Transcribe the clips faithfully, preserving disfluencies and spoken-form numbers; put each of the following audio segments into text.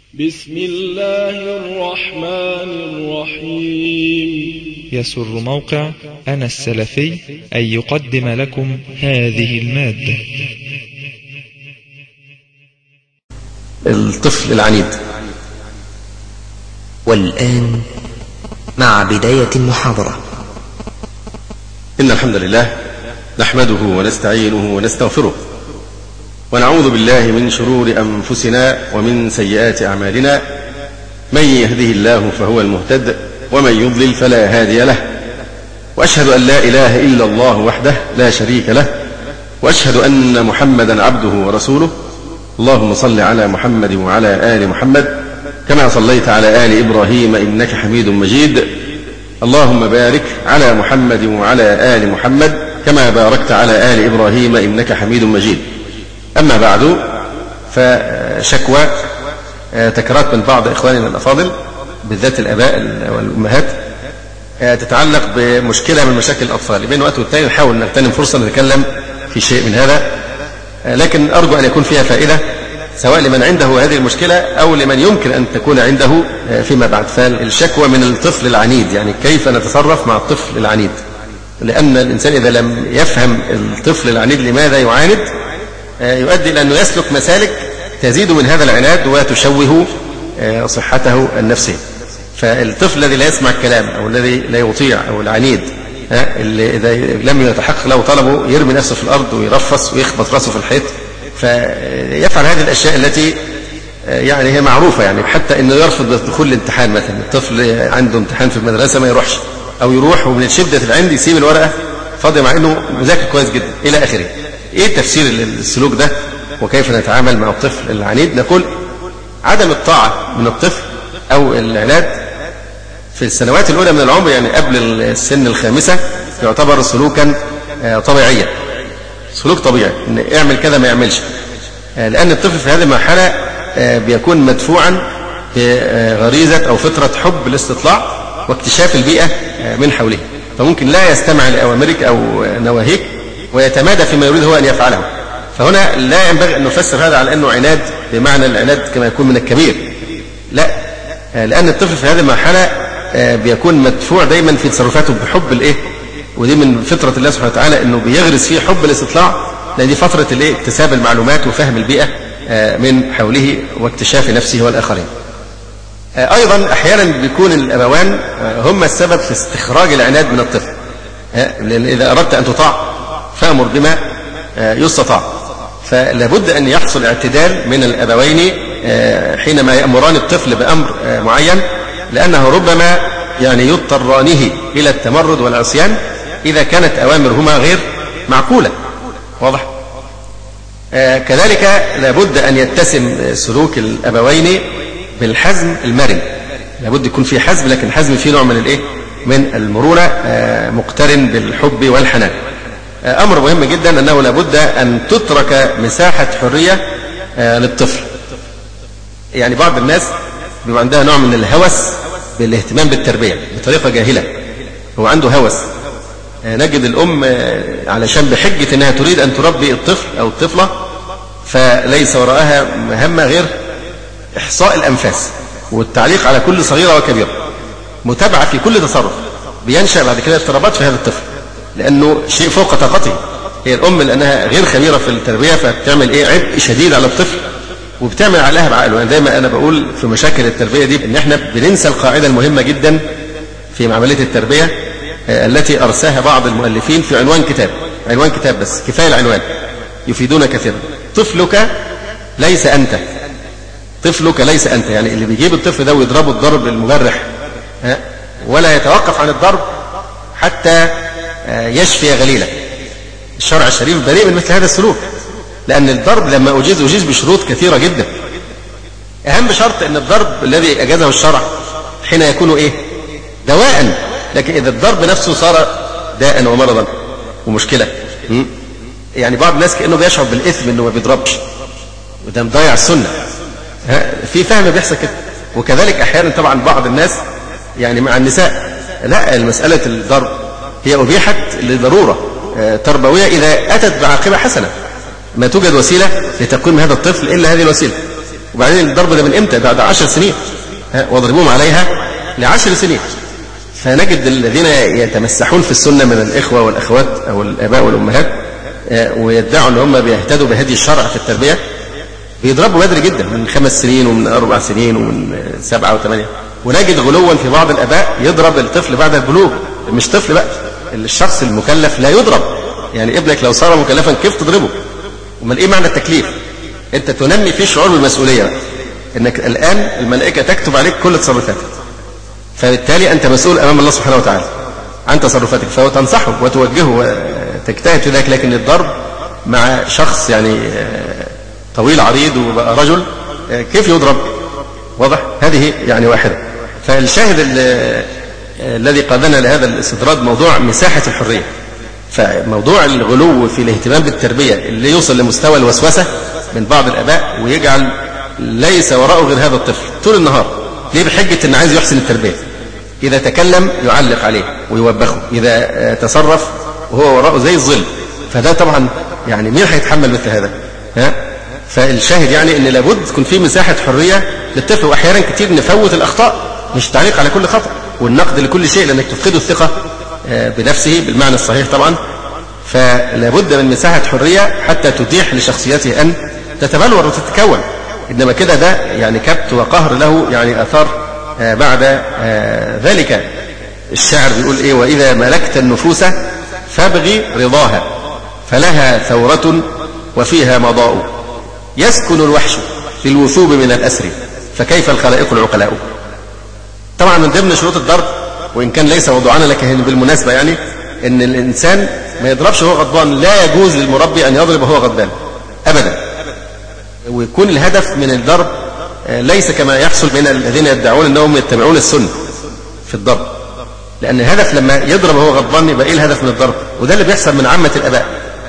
بسم الله الرحمن الرحيم. يسر موقع أنا السلفي أن يقدم لكم هذه المادة. الطفل العنيد. والآن مع بداية المحاضرة. إن الحمد لله نحمده ونستعينه ونستغفره، ونعوذ بالله من شرور أنفسنا ومن سيئات أعمالنا. من يهده الله فهو المهتد، ومن يضلل فلا هادي له. وأشهد أن لا إله إلا الله وحده لا شريك له، وأشهد أن محمدا عبده ورسوله. اللهم صل على محمد وعلى آل محمد كما صليت على آل إبراهيم إنك حميد مجيد. اللهم بارك على محمد وعلى آل محمد كما باركت على آل إبراهيم إنك حميد مجيد. أما بعد، فشكوى تكررت من بعض إخواننا الأفاضل بالذات الآباء والأمهات تتعلق بمشكلة من مشاكل الأطفال. بين وقت والتاني نحاول نغتنم فرصة نتكلم في شيء من هذا، لكن أرجو أن يكون فيها فائدة سواء لمن عنده هذه المشكلة أو لمن يمكن أن تكون عنده فيما بعد. فالشكوى من الطفل العنيد، يعني كيف نتصرف مع الطفل العنيد، لأن الإنسان إذا لم يفهم الطفل العنيد لماذا يعاند يؤدي إلى أنه يسلك مسالك تزيد من هذا العناد وتشوه صحته النفسية. فالطفل الذي لا يسمع الكلام أو الذي لا يطيع أو العنيد، اللي إذا لم يتحقق له طلبه يرمي نفسه في الأرض ويرفص ويخبط رأسه في الحيط، فيفعل هذه الأشياء التي يعني هي معروفة، يعني حتى أنه يرفض دخول الامتحان. مثلا الطفل عنده امتحان في المدرسة ما يروحش، أو يروح ومن شدة العند يسيب الورقة فاضية مع أنه مذاكر كويس جدا إلى آخره. إيه تفسير السلوك ده وكيف نتعامل مع الطفل العنيد؟ نقول عدم الطاعة من الطفل أو العناد في السنوات الأولى من العمر، يعني قبل السن الخامسة، يعتبر سلوكا طبيعيا، سلوك طبيعي، إن اعمل كذا ما يعملش، لأن الطفل في هذه المرحلة بيكون مدفوعا بغريزة أو فطرة حب الاستطلاع واكتشاف البيئة من حوله، فممكن لا يستمع لأوامرك أو نواهيك ويتمادى فيما يريد هو أن يفعله. فهنا لا ينبغي أن نفسر هذا على أنه عناد بمعنى العناد كما يكون من الكبير، لا، لأن الطفل في هذه المرحلة بيكون مدفوع دايما في تصرفاته بحب الإيه، ودي من فطرة الله سبحانه وتعالى أنه بيغرس فيه حب الاستطلاع، لأن دي فترة الإيه، اكتساب المعلومات وفهم البيئة من حوله واكتشاف نفسه والآخرين. أيضا أحيانا بيكون الأبوان هم السبب في استخراج العناد من الطفل، لأن إذا أردت أن تطاع فأمر بما يستطاع، فلابد أن يحصل اعتدال من الأبوين حينما يأمران الطفل بأمر معين، لأنه ربما يعني يضطرانه إلى التمرد والعصيان إذا كانت أوامرهما غير معقولة. واضح؟ كذلك لابد أن يتسم سلوك الأبوين بالحزم المرن، لابد يكون في حزم، لكن الحزم فيه نوع من الإيه؟ من المرونة مقترن بالحب والحنان. أمر مهم جدا أنه لابد أن تترك مساحة حرية للطفل. يعني بعض الناس بيبقى عندها نوع من الهوس بالاهتمام بالتربية بطريقة جاهلة، هو عنده هوس. نجد الأم علشان بحجة أنها تريد أن تربي الطفل أو الطفلة فليس وراءها مهمة غير إحصاء الأنفاس والتعليق على كل صغيرة وكبيرة، متابعة في كل تصرف، بينشأ بعد كده اضطرابات في هذا الطفل لأنه شيء فوق طاقته. هي الأم لأنها غير خبيرة في التربية فبتعمل إيه، عبء شديد على الطفل وبتعمل عليها بعقله. يعني دايما أنا بقول في مشاكل التربية دي إن إحنا بننسى القاعدة المهمة جدا في عملية التربية التي أرساها بعض المؤلفين في عنوان كتاب، عنوان كتاب بس كفاية العنوان يفيدون كثيرا. طفلك ليس أنت، طفلك ليس أنت، يعني اللي بيجيب الطفل ده ويضربه الضرب المبرح ولا يتوقف عن الضرب حتى يشفي غليله. الشرع الشريف بريء من مثل هذا السلوك، لأن الضرب لما أجيز أجيز بشروط كثيرة جدا. أهم شرط أن الضرب الذي أجازه الشرع حين يكون إيه، دواء، لكن إذا الضرب نفسه صار داء ومرضا ومشكلة، يعني بعض الناس كأنه بيشعر بالإثم أنه ما بيضربش وده مضيع السنة، في فهم بيحصل كده. وكذلك أحيانا طبعا بعض الناس يعني مع النساء، لا، المسألة الضرب هي أبيحت لضرورة تربوية إذا أتت بعاقبة حسنة، ما توجد وسيلة لتقويم هذا الطفل إلا هذه الوسيلة. وبعدين الضرب ده من إمتى؟ بعد عشر سنين، واضربوهم عليها لعشر سنين. فنجد الذين يتمسحون في السنة من الإخوة والأخوات أو الآباء والأمهات ويدعوا أن هم بيهتدوا بهدي الشرع في التربية بيضربوا بدري جدا، من خمس سنين ومن أربع سنين ومن سبعة وثمانية. ونجد غلوا في بعض الآباء يضرب الطفل بعد البلوغ. مش طفل بقى، الشخص المكلف لا يضرب. يعني ابنك لو صار مكلفا كيف تضربه؟ ومن إيه معنى التكليف؟ أنت تنمي فيه شعور بالمسؤولية بقى. إنك الآن الملائكة تكتب عليك كل تصرفاتك، فبالتالي أنت مسؤول أمام الله سبحانه وتعالى عن تصرفاتك، فهو تنصحه وتوجهه وتجتهد في ذلك. لكن الضرب مع شخص يعني طويل عريض وبقى رجل كيف يضرب؟ واضح؟ هذه يعني واحدة. فالشاهد الذي قادنا لهذا الاستطراد موضوع مساحة الحرية. فموضوع الغلو في الاهتمام بالتربية اللي يوصل لمستوى الوسوسة من بعض الآباء ويجعل ليس وراءه غير هذا الطفل طول النهار. ليه؟ بحجة أن عايز يحسن التربية. إذا تكلم يعلق عليه ويوبخه، إذا تصرف وهو وراءه زي الظل. فده طبعا يعني مين هيتحمل مثل هذا؟ ها؟ فالشاهد يعني أن لابد تكون في مساحة حرية للطفل. وأحيانا كتير نفوت الأخطاء، مش تعليق على كل خطأ والنقد لكل شيء، لأنك تفقده الثقة بنفسه بالمعنى الصحيح طبعا. فلابد من مساحة حرية حتى تتيح لشخصيته أن تتبلور وتتكون. إنما كده ده يعني كبت وقهر له يعني أثار بعد ذلك. الشاعر بيقول إيه؟ وإذا ملكت النفوس فابغي رضاها فلها ثورة وفيها مضاء، يسكن الوحش في الوثوب من الأسر فكيف الخلائق العقلاء. طبعا من ضمن شروط الضرب، وإن كان ليس موضوعنا لكن بالمناسبة يعني، إن الإنسان ما يضربش وهو غضبان. لا يجوز للمربي أن يضرب وهو غضبان أبدا. ويكون الهدف من الضرب ليس كما يحصل بين الذين يدعون أنهم يتبعون السنة في الضرب، لأن الهدف لما يضرب وهو غضبان يبقى إيه الهدف من الضرب؟ وده اللي بيحصل من عامة الآباء.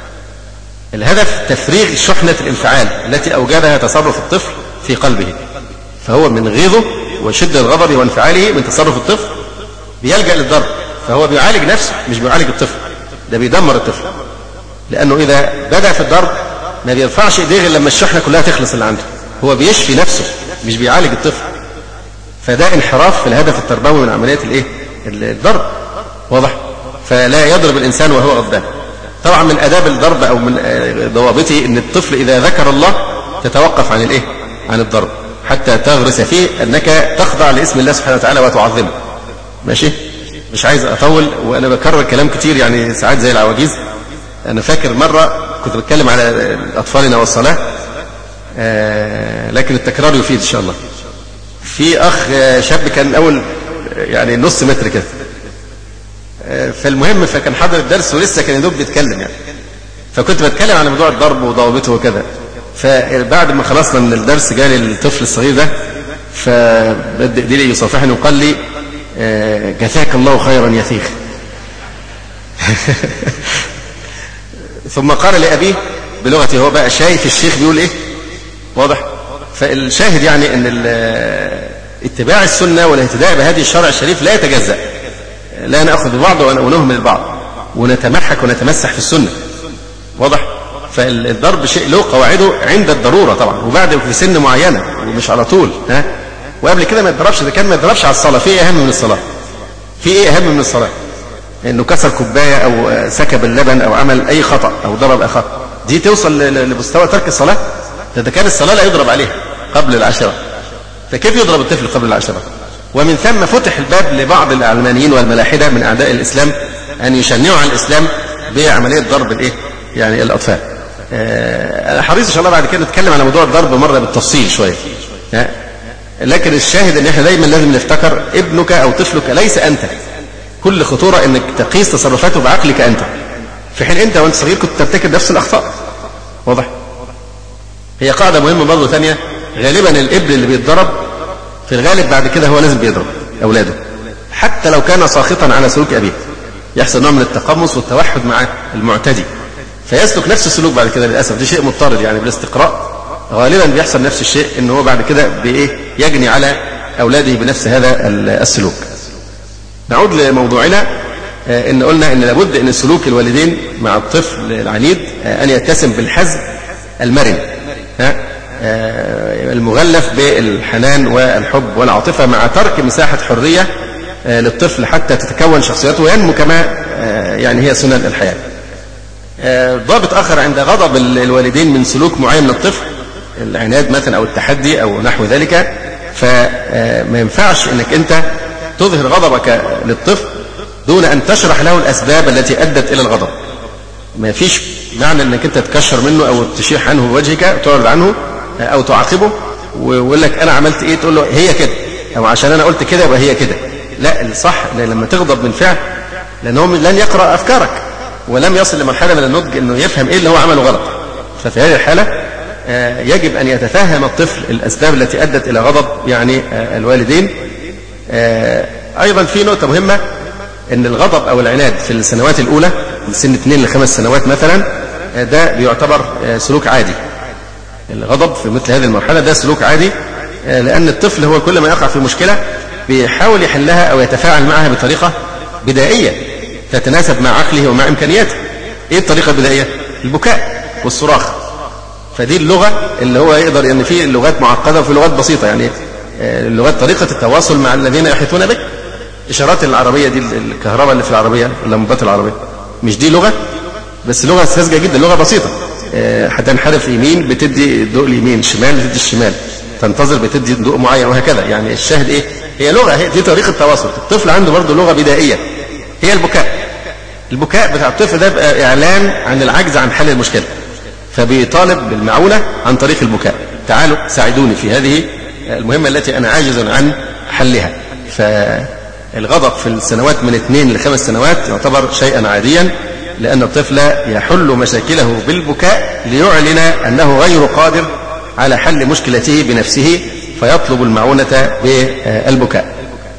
الهدف تفريغ شحنة الانفعال التي أوجدها تصرف الطفل في قلبه. فهو من غيظه وشدة غضبه وانفعاله من تصرف الطفل بيلجأ للضرب. فهو بيعالج نفسه مش بيعالج الطفل، ده بيدمر الطفل. لأنه إذا بدأ في الضرب ما بيرفعش إيديه غير لما الشحنة كلها تخلص اللي عنده. هو بيشفي نفسه مش بيعالج الطفل. فده انحراف في الهدف التربوي من عملية الإيه؟ الضرب. واضح؟ فلا يضرب الإنسان وهو غضبان. طبعا من آداب الضرب أو من ضوابطه أن الطفل إذا ذكر الله تتوقف عن الإيه؟ عن الضرب حتى تغرس فيه أنك تخضع لاسم الله سبحانه وتعالى وتعظمه. ماشي؟ مش عايز أطول وأنا بكرر كلام كتير يعني ساعات زي العواجيز. أنا فاكر مرة كنت بتكلم على أطفالنا والصلاة، آه لكن التكرار يفيد إن شاء الله. في أخ شاب كان أول يعني نص متر كده، آه فالمهم فكان حضر الدرس ولسه كان يدوب بيتكلم يعني. فكنت بتكلم عن موضوع الضرب وضوابطه وكذا. فبعد ما خلصنا من الدرس جالي الطفل الصغير ده فبدأ لي يصافحني وقال لي آه جزاك الله خيرا يا شيخ. ثم قال لأبيه بلغته هو بقى شايف الشيخ بيقول إيه. واضح؟ فالشاهد يعني أن اتباع السنة والاهتداء بهذه الشرع الشريف لا يتجزأ. لا نأخذ ببعض ونهمل البعض ونتمحك ونتمسح في السنة. واضح؟ فالضرب شيء له قواعده عند الضرورة طبعا، وبعد في سن معينة ومش على طول. ها؟ وقبل كده ما يضربش. إذا كان ما يضربش على الصلاة في إيه أهم من الصلاة؟ في إيه أهم من الصلاة؟ إنه كسر كوباية أو سكب اللبن أو عمل أي خطأ أو ضرب أخاه، دي توصل لمستوى ترك الصلاة؟ ده كان الصلاة لا يضرب عليها قبل العشرة، فكيف يضرب الطفل قبل العشرة؟ ومن ثم فتح الباب لبعض العلمانيين والملاحدة من أعداء الإسلام أن يشنعوا على الإسلام بعملية ضرب الإيه؟ يعني الأطفال. أنا حريص إن شاء الله بعد كده نتكلم على موضوع الضرب مرة بالتفصيل شوية. لكن الشاهد أن إحنا دايما لازم نفتكر ابنك أو طفلك ليس أنت. كل خطورة أنك تقيس تصرفاته بعقلك أنت، في حين أنت وأنت صغير كنت ترتكب نفس الأخطاء. واضح؟ هي قاعدة مهمة برضو ثانية، غالبا الابن اللي بيتضرب في الغالب بعد كده هو لازم بيضرب أولاده حتى لو كان ساخطا على سلوك أبيه. يحصل نوع من التقمص والتوحد مع المعتدي فيسلك نفس السلوك بعد كده للأسف. دي شيء مضطرد يعني بالاستقراء غالبا بيحصل نفس الشيء، إنه هو بعد كده بإيه يجني على أولاده بنفس هذا السلوك. نعود لموضوعنا. إن قلنا إن لابد إن سلوك الوالدين مع الطفل العنيد أن يتسم بالحزم المرن. المغلف بالحنان والحب والعاطفة مع ترك مساحة حرية للطفل حتى تتكون شخصيته وينمو كما يعني هي سنن الحياة. ضابط آخر عند غضب الوالدين من سلوك معين من الطفل، العناد مثلا أو التحدي أو نحو ذلك، فما ينفعش أنك أنت تظهر غضبك للطفل دون أن تشرح له الأسباب التي أدت إلى الغضب. ما فيش معنى أنك أنت تكشر منه أو تشيح عنه بوجهك وتعرض عنه أو تعاقبه ويقول لك أنا عملت إيه، تقول له هي كده، أو عشان أنا قلت كده يبقى هي كده. لا، الصح لما تغضب من فعل، لأنه لن يقرأ أفكارك ولم يصل لمرحلة من النضج أنه يفهم إيه اللي هو عمله غلط. ففي هذه الحالة يجب أن يتفهم الطفل الأسباب التي أدت إلى غضب يعني الوالدين. أيضا في نقطة مهمة، أن الغضب أو العناد في السنوات الأولى من سن اثنين لخمس سنوات مثلا ده بيعتبر سلوك عادي. الغضب في مثل هذه المرحلة ده سلوك عادي، لأن الطفل هو كل ما يقع في مشكلة بيحاول يحلها أو يتفاعل معها بطريقة بدائية تتناسب مع عقله ومع إمكانياته. إيه الطريقة البدائية؟ البكاء والصراخ. فدي اللغة اللي هو يقدر، يعني في لغات معقدة وفي لغات بسيطة، يعني اللغات طريقة التواصل مع الذين يحيطون بك. إشارات العربية دي، الكهرباء اللي في العربية، اللمبات العربية، مش دي لغة؟ بس لغة ساذجة جدا، لغة بسيطة. هتنحرف يمين بتدي ضوء اليمين، شمال بتدي الشمال، تنتظر بتدي ضوء معين وهكذا. يعني الشاهد إيه؟ هي لغة، هي دي طريقة تواصل. الطفل عنده برضه لغة بدائية هي البكاء. البكاء بتاع الطفل ده بقى إعلان عن العجز عن حل المشكلة، فبيطالب بالمعونة عن طريق البكاء. تعالوا ساعدوني في هذه المهمة التي أنا عاجز عن حلها. فالغضب في السنوات من اثنين لخمس سنوات يعتبر شيئا عاديا، لأن الطفل يحل مشاكله بالبكاء ليعلن أنه غير قادر على حل مشكلته بنفسه، فيطلب المعونة بالبكاء.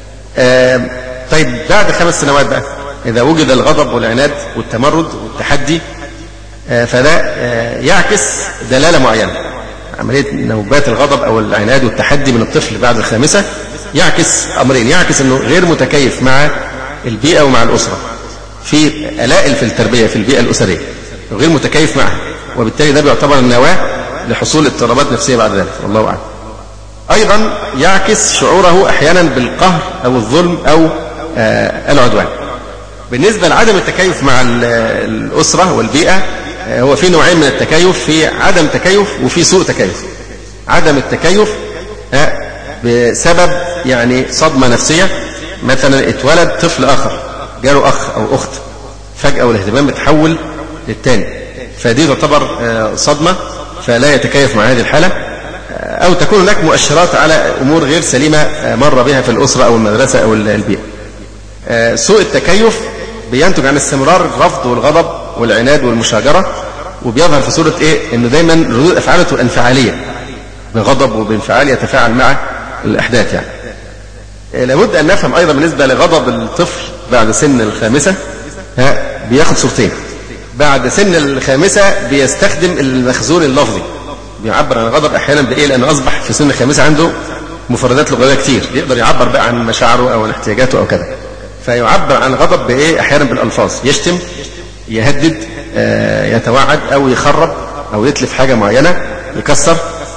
طيب بعد خمس سنوات بقى، إذا وجد الغضب والعناد والتمرد والتحدي، فده يعكس دلالة معينة. عملية نوبات الغضب أو العناد والتحدي من الطفل بعد الخامسة يعكس أمرين. يعكس أنه غير متكيف مع البيئة ومع الأسرة، في ألائل في التربية في البيئة الأسرية غير متكيف معها، وبالتالي ده بيعتبر النواة لحصول اضطرابات نفسية بعد ذلك، والله أعلم. أيضا يعكس شعوره أحيانا بالقهر أو الظلم أو آه العدوان. بالنسبة لعدم التكيف مع الأسرة والبيئة، هو في نوعين من التكيف، في عدم تكيف وفي سوء تكيف. عدم التكيف بسبب يعني صدمة نفسية، مثلا اتولد طفل آخر، جاله أخ أو أخت فجأة والاهتمام بتحول للتاني، فدي تعتبر صدمة فلا يتكيف مع هذه الحالة. أو تكون هناك مؤشرات على أمور غير سليمة مر بها في الأسرة أو المدرسة أو البيئة. سوء التكيف بينتج عن استمرار الرفض والغضب والعناد والمشاجرة، وبيظهر في صورة إيه؟ إنه دايما ردود أفعاله انفعالية، بغضب وبانفعال يتفاعل مع الأحداث. يعني لابد أن نفهم أيضا بالنسبة لغضب الطفل بعد سن الخامسة، ها بياخد صورتين. بعد سن الخامسة بيستخدم المخزون اللفظي، بيعبر عن الغضب أحيانا بإيه؟ لأنه أصبح في سن الخامسة عنده مفردات لغوية كتير، يقدر يعبر بقى عن مشاعره أو عن احتياجاته أو كذا، فيعبر عن الغضب بإيه؟ أحيانا بالألفاظ، يشتم، يهدد، يتوعد أو يخرب أو يتلف حاجة معينة، يكسر.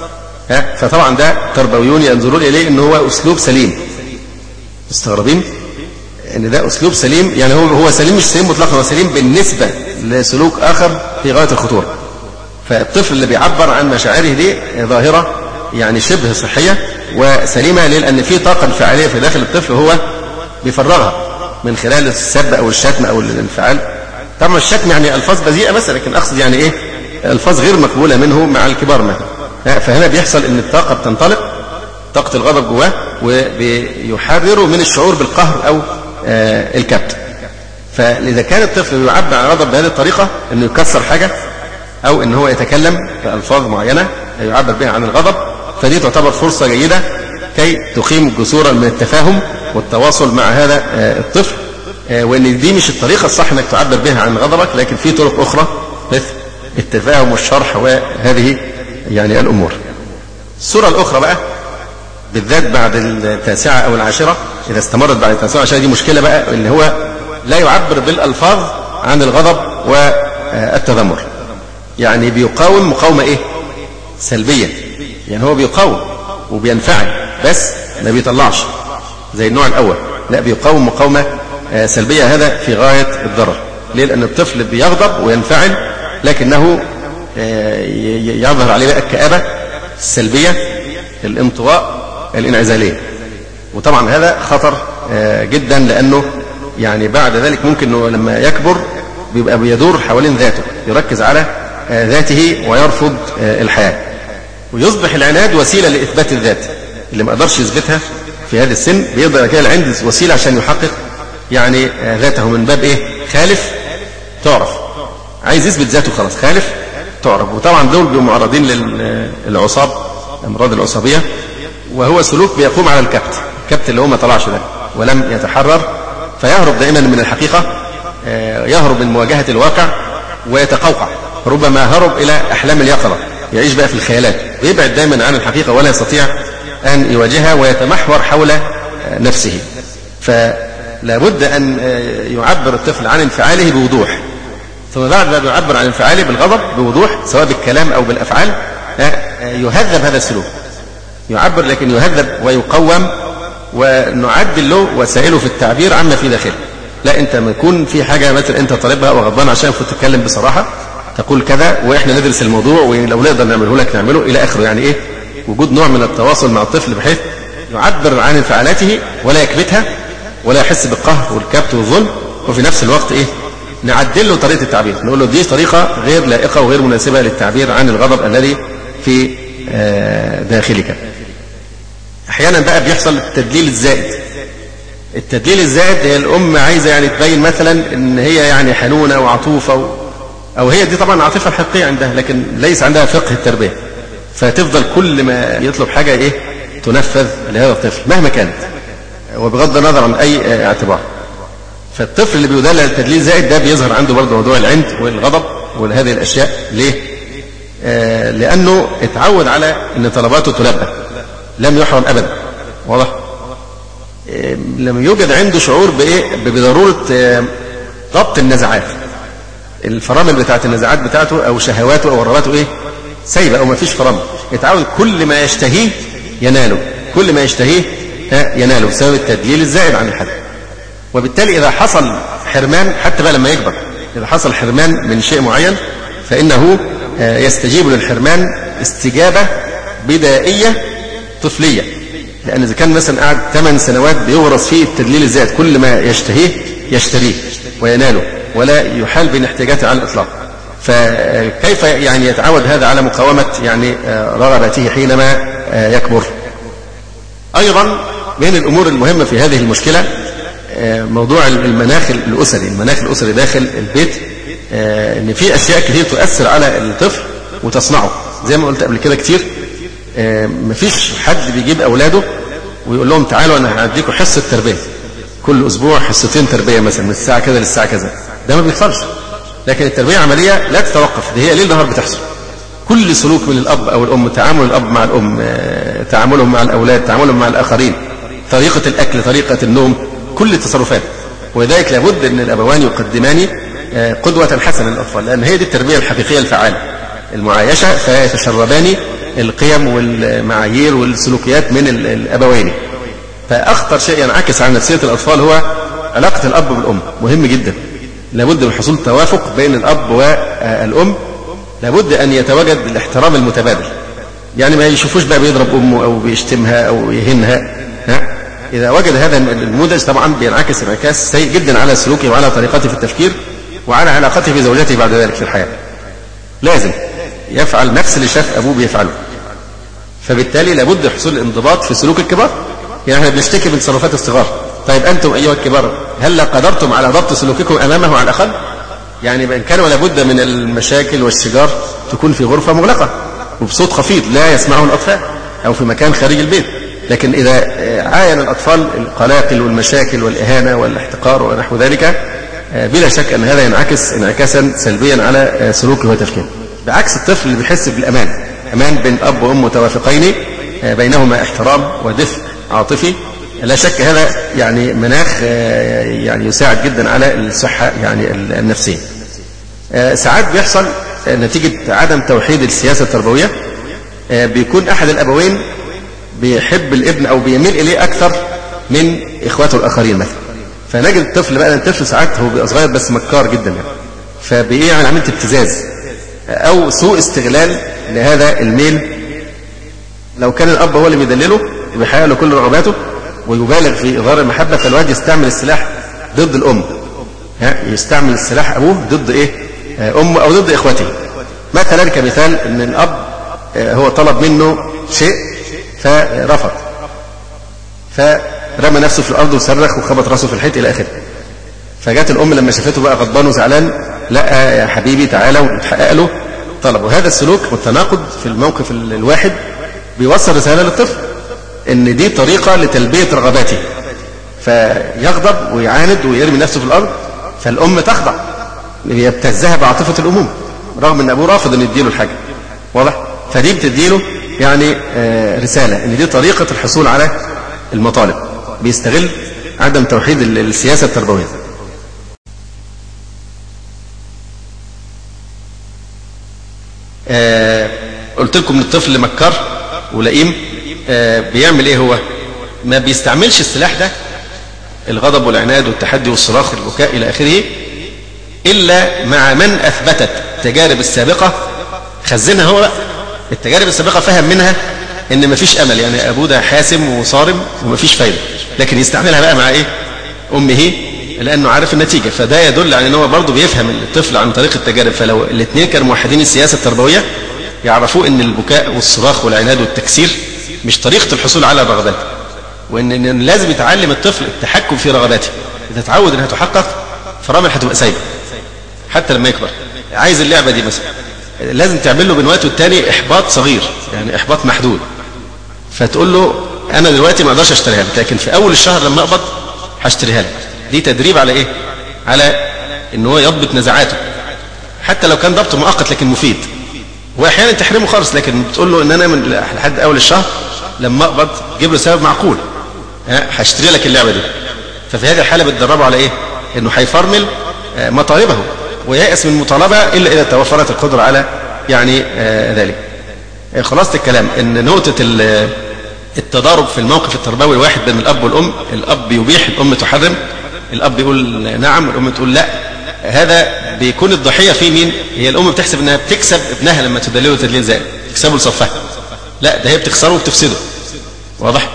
ها فطبعا ده تربويون ينظرون إليه إنه هو أسلوب سليم. مستغربين إن ده أسلوب سليم، يعني هو هو سليم، مش سليم مطلقا، هو سليم بالنسبة لسلوك آخر في غاية الخطورة. فالطفل اللي بيعبر عن مشاعره دي ظاهرة يعني شبه صحية وسليمة، لأن في طاقة انفعالية في داخل الطفل هو بيفرغها من خلال السب أو الشتم أو الانفعال. طبعا الشتم يعني ألفاظ بذيئة مثلا، لكن أقصد يعني إيه؟ ألفاظ غير مقبولة منه مع الكبار مثلا. فهنا بيحصل إن الطاقة بتنطلق، طاقة الغضب جواه، وبيحرره من الشعور بالقهر أو آه الكبت. فإذا كان الطفل يعبر عن الغضب بهذه الطريقة، إنه يكسر حاجة أو إن هو يتكلم بألفاظ معينة يعبر بها عن الغضب، فدي تعتبر فرصة جيدة كي تقيم جسورا من التفاهم والتواصل مع هذا آه الطفل، آه وإن دي مش الطريقة الصح إنك تعبر بها عن غضبك، لكن في طرق أخرى مثل التفاهم والشرح وهذه يعني الأمور. الصورة الأخرى بقى بالذات بعد التاسعة أو العاشرة، إذا استمرت بعد التاسعة والعاشرة، دي مشكلة بقى، اللي هو لا يعبر بالألفاظ عن الغضب والتذمر، يعني بيقاوم مقاومة إيه؟ سلبية، يعني هو بيقاوم وبينفعل بس ما بيطلعش زي النوع الأول، لا بيقاوم مقاومة سلبية. هذا في غاية الضرر. ليه؟ لأن الطفل بيغضب وينفعل لكنه يظهر عليه بقى الكآبة السلبية، الانطواء، الانعزالية. وطبعا هذا خطر جدا، لأنه يعني بعد ذلك ممكن أنه لما يكبر بيبقى بيدور حوالين ذاته، يركز على ذاته ويرفض الحياة، ويصبح العناد وسيلة لإثبات الذات. اللي ما قدرش يثبتها في هذا السن بيقدر كده العند وسيلة عشان يحقق يعني ذاته، من باب إيه؟ خالف تعرف. عايز يثبت ذاته خلاص، خالف تعرف. وطبعا دول بيبقوا معرضين للعصاب، أمراض العصبية، وهو سلوك بيقوم على الكبت، الكبت اللي هو ما طلعش ده ولم يتحرر، فيهرب دائما من الحقيقة، يهرب من مواجهة الواقع ويتقوقع. ربما هرب إلى أحلام اليقظة، يعيش بقى في الخيالات ويبعد دائما عن الحقيقة ولا يستطيع أن يواجهها، ويتمحور حول نفسه. فلا بد أن يعبر الطفل عن انفعاله بوضوح، ثم بعد ما يعبر عن انفعاله بالغضب بوضوح سواء بالكلام أو بالأفعال يهذب هذا السلوك، يعبر لكن يهذب ويقوم، ونعدل له وسائله في التعبير عما في داخله. لا، أنت ما يكون في حاجة مثلا أنت طالبها وغضبان عشان تتكلم بصراحة، تقول كذا وإحنا ندرس الموضوع ولو نقدر نعمله لك نعمله إلى آخره. يعني إيه؟ وجود نوع من التواصل مع الطفل بحيث يعبر عن انفعالاته ولا يكبتها ولا يحس بالقهر والكبت والظلم، وفي نفس الوقت إيه؟ نعدل له طريقة التعبير، نقول له دي طريقة غير لائقة وغير مناسبة للتعبير عن الغضب الذي في داخلك. أحيانا بقى بيحصل التدليل الزائد. التدليل الزائد هي الأم عايزة يعني تبين مثلا إن هي يعني حنونة وعطوفة، أو هي دي طبعا عاطفة حقيقية عندها لكن ليس عندها فقه التربية، فتفضل كل ما يطلب حاجة إيه؟ تنفذ لهذا الطفل مهما كانت وبغض النظر عن أي اعتبار. فالطفل اللي بيدلل التدليل زائد ده بيظهر عنده برضه موضوع العند والغضب وهذه الأشياء. ليه؟ آه لأنه اتعود على أن طلباته تلبى، لم يحرم أبدا. واضح؟ آه لم يوجد عنده شعور بإيه؟ بضرورة آه ضبط النزعات، الفرامل بتاعت النزعات بتاعته أو شهواته أو رغباته إيه؟ سايبة أو ما فيش فرامل. اتعود كل ما يشتهيه يناله، كل ما يشتهيه يناله بسبب التدليل الزائد عن الحد. وبالتالي إذا حصل حرمان حتى بقى لما يكبر، إذا حصل حرمان من شيء معين فإنه يستجيب للحرمان استجابة بدائية طفلية. لأن إذا كان مثلا قاعد ثمان سنوات بيورث فيه التدليل الزائد، كل ما يشتهيه يشتريه ويناله ولا يحال بين احتياجاته على الإطلاق. فكيف يعني يتعود هذا على مقاومة يعني رغبته حينما يكبر؟ أيضا من الأمور المهمة في هذه المشكلة موضوع المناخ الأسري، المناخ الأسري داخل البيت. إن في أشياء كثير تؤثر على الطفل وتصنعه، زي ما قلت قبل كده كتير. مفيش حد بيجيب أولاده ويقول لهم تعالوا أنا هديكم حصة تربية كل أسبوع، حصتين تربية مثلا من الساعة كذا للساعة كذا، ده ما بيحصلش. لكن التربية عملية لا تتوقف، دي هي ليل نهار بتحصل. كل سلوك من الأب أو الأم، تعامل الأب مع الأم، تعاملهم مع الأولاد، تعاملهم مع الآخرين، طريقة الأكل، طريقة النوم، كل التصرفات. ولذلك لابد أن الأبوان يقدمان قدوة حسنة للأطفال، لأن هي دي التربية الحقيقية الفعالة، المعايشة، فيتشربان القيم والمعايير والسلوكيات من الأبوين. فأخطر شيء ينعكس على نفسية الأطفال هو علاقة الأب بالأم، مهم جدا. لابد من حصول توافق بين الأب والأم، لابد أن يتواجد الاحترام المتبادل. يعني ما يشوفوش بقى بيضرب أمه أو بيشتمها أو يهنها. ها؟ إذا وجد هذا النموذج طبعا بينعكس انعكاس سيء جدا على سلوكه وعلى طريقته في التفكير وعلى علاقته بزوجته بعد ذلك في الحياة. لازم يفعل نفس اللي شاف أبوه بيفعله. فبالتالي لابد حصول انضباط في سلوك الكبار. يعني احنا بنشتكي من تصرفات الصغار، طيب أنتم أيها الكبار هل قدرتم على ضبط سلوككم أمامه على الأقل؟ يعني بإن كان ولا بد من المشاكل والشجار تكون في غرفة مغلقة وبصوت خفيض لا يسمعه الأطفال، أو في مكان خارج البيت. لكن إذا عاين الأطفال القلاقل والمشاكل والإهانة والاحتقار ونحو ذلك، بلا شك أن هذا ينعكس انعكاسا سلبيا على سلوكه وتفكيره. بعكس الطفل اللي بيحس بالأمان، أمان بين أب وأم متوافقين بينهما احترام ودفء عاطفي، لا شك هذا يعني مناخ يعني يساعد جدا على الصحة يعني النفسية. ساعات بيحصل نتيجة عدم توحيد السياسة التربوية بيكون أحد الأبوين بيحب الابن أو بيميل إليه أكثر من إخواته الآخرين مثلا، فنجد الطفل بقى الطفل ساعات هو بيبقى صغير بس مكار جدا يعني، فبإيه يعني عملت ابتزاز أو سوء استغلال لهذا الميل. لو كان الأب هو اللي بيدلله بيحقق له كل رغباته ويبالغ في إظهار المحبة، فالواد يستعمل السلاح ضد الأم، يستعمل السلاح أبوه ضد إيه أمه أو ضد إخوته. مثلا كمثال أن الأب هو طلب منه شيء فرفض، فرمى نفسه في الأرض وصرخ وخبط راسه في الحيط إلى آخره. فجات الأم لما شافته بقى غضبان وزعلان، لا يا حبيبي تعالى وتحقق له طلب. وهذا السلوك والتناقض في الموقف الواحد بيوصل رسالة للطفل ان دي طريقة لتلبية رغباته، فيغضب ويعاند ويرمي نفسه في الأرض، فالأم تخضع يبتزها بعاطفة الأمومة رغم ان أبوه رافض ان يديله الحاجة. واضح؟ فدي بتديله يعني رسالة ان دي طريقة الحصول على المطالب، بيستغل عدم توحيد السياسة التربوية. آه قلت لكم ان الطفل مكار ولئيم، آه بيعمل ايه؟ هو ما بيستعملش السلاح ده الغضب والعناد والتحدي والصراخ والبكاء الى اخره الا مع من اثبتت التجارب السابقه خزنها هو بقى. التجارب السابقه فهم منها ان مفيش امل، يعني ابوه ده حاسم وصارم ومفيش فايده، لكن يستعملها بقى مع ايه؟ امه، لانه عارف النتيجه. فده يدل على ان هو برضه بيفهم الطفل عن طريق التجارب. فلو الاثنين كانوا موحدين السياسه التربويه يعرفوا ان البكاء والصراخ والعناد والتكسير مش طريقه الحصول على الرغبات، وان لازم يتعلم الطفل التحكم في رغباته. اذا تعود انها تحقق فرامل هتبقى سايبه حتى لما يكبر. عايز اللعبه دي مثلا، لازم تعمل له بين وقت والتاني احباط صغير، يعني احباط محدود. فتقول له انا دلوقتي ما اقدرش اشتريها لك، لكن في اول الشهر لما اقبض هشتريها لك. دي تدريب على ايه؟ على ان هو يضبط نزعاته، حتى لو كان ضبط مؤقت لكن مفيد. واحيانا تحرمه خالص، لكن بتقول له ان انا من لحد اول الشهر لما اقبض جيب له سبب معقول، هشتري لك اللعبه دي. ففي هذه الحاله بتدربه على ايه؟ انه هيفرمل مطالبه وييأس من المطالبه الا اذا توفرت القدره على يعني ذلك. خلاصة الكلام ان نقطه التضارب في الموقف التربوي الواحد بين الاب والام، الاب يبيح الام تحرم، الاب يقول نعم الام تقول لا، هذا بيكون الضحيه فيه مين؟ هي الام بتحسب انها بتكسب ابنها لما تدلله تدليل زائد، تكسبه لصفها. لا، ده هي بتخسره وبتفسده. واضح؟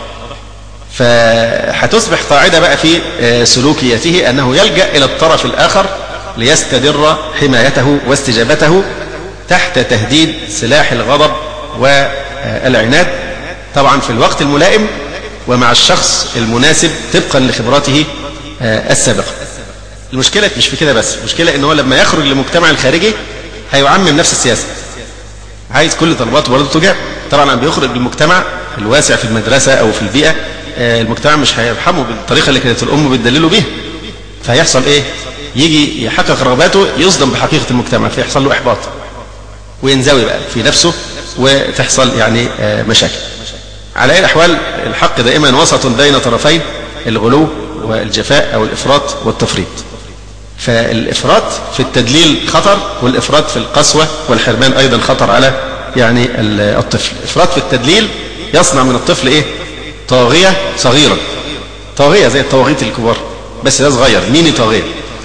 فهتصبح قاعده بقى في سلوكياته انه يلجا الى الطرف الاخر ليستدر حمايته واستجابته تحت تهديد سلاح الغضب والعناد، طبعا في الوقت الملائم ومع الشخص المناسب طبقا لخبراته السابقه. المشكله مش في كده بس، المشكله ان هو لما يخرج للمجتمع الخارجي هيعمم نفس السياسه، عايز كل طلباته برضه تجاب. طبعا لما بيخرج للمجتمع الواسع في المدرسه او في البيئه، المجتمع مش هيرحمه بالطريقه اللي كانت الام بتدلله بيها، فهيحصل ايه؟ يجي يحقق رغباته يصدم بحقيقه المجتمع، فيحصل له احباط وينزوي بقى في نفسه وتحصل يعني مشاكل. على اي الاحوال الحق دائما وسط بين طرفين، الغلو والجفاء او الافراط والتفريط. فالافراط في التدليل خطر، والافراط في القسوه والحرمان ايضا خطر على يعني الطفل. الافراط في التدليل يصنع من الطفل ايه؟ طاغيه صغيره، طاغيه زي الطواغيت الكبار، بس ده صغير ميني طاغيه.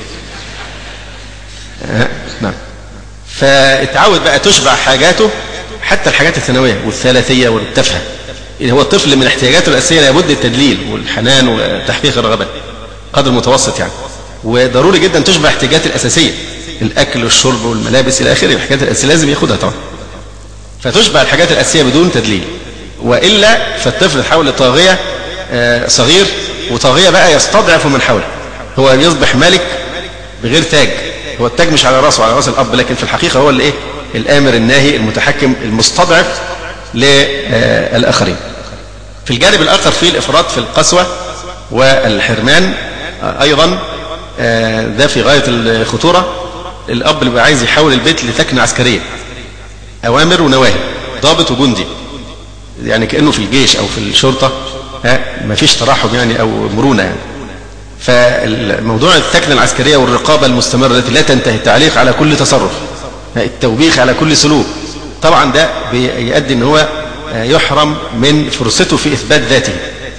آه. نعم. فاتعود بقى تشبع حاجاته حتى الحاجات الثانويه والثلاثيه والتافهه. هو الطفل من احتياجاته الاساسيه لابد التدليل والحنان وتحقيق الرغبات قدر متوسط يعني، وضروري جدا تشبع احتياجات الاساسيه، الاكل والشرب والملابس الى اخره. الحاجات الاساسيه لازم ياخدها طبعا، فتشبع الحاجات الاساسيه بدون تدليل، والا فالطفل يتحول لطاغيه صغير، وطاغيه بقى يستضعف من حوله. هو يصبح ملك بغير تاج، هو التاج مش على راسه، على راس الاب، لكن في الحقيقه هو الايه؟ الامر الناهي المتحكم المستضعف للآخرين. في الجانب الآخر في الإفراط في القسوة والحرمان أيضا، ده في غاية الخطورة. الأب اللي عايز يحول البيت لثكنة عسكرية، أوامر ونواهي، ضابط وجندي، يعني كأنه في الجيش أو في الشرطة، ما فيش تراحم يعني أو مرونة يعني. فالموضوع الثكنة العسكرية والرقابة المستمرة التي لا تنتهي، التعليق على كل تصرف، التوبيخ على كل سلوك، وطبعا ده بيؤدي ان هو يحرم من فرصته في اثبات ذاته.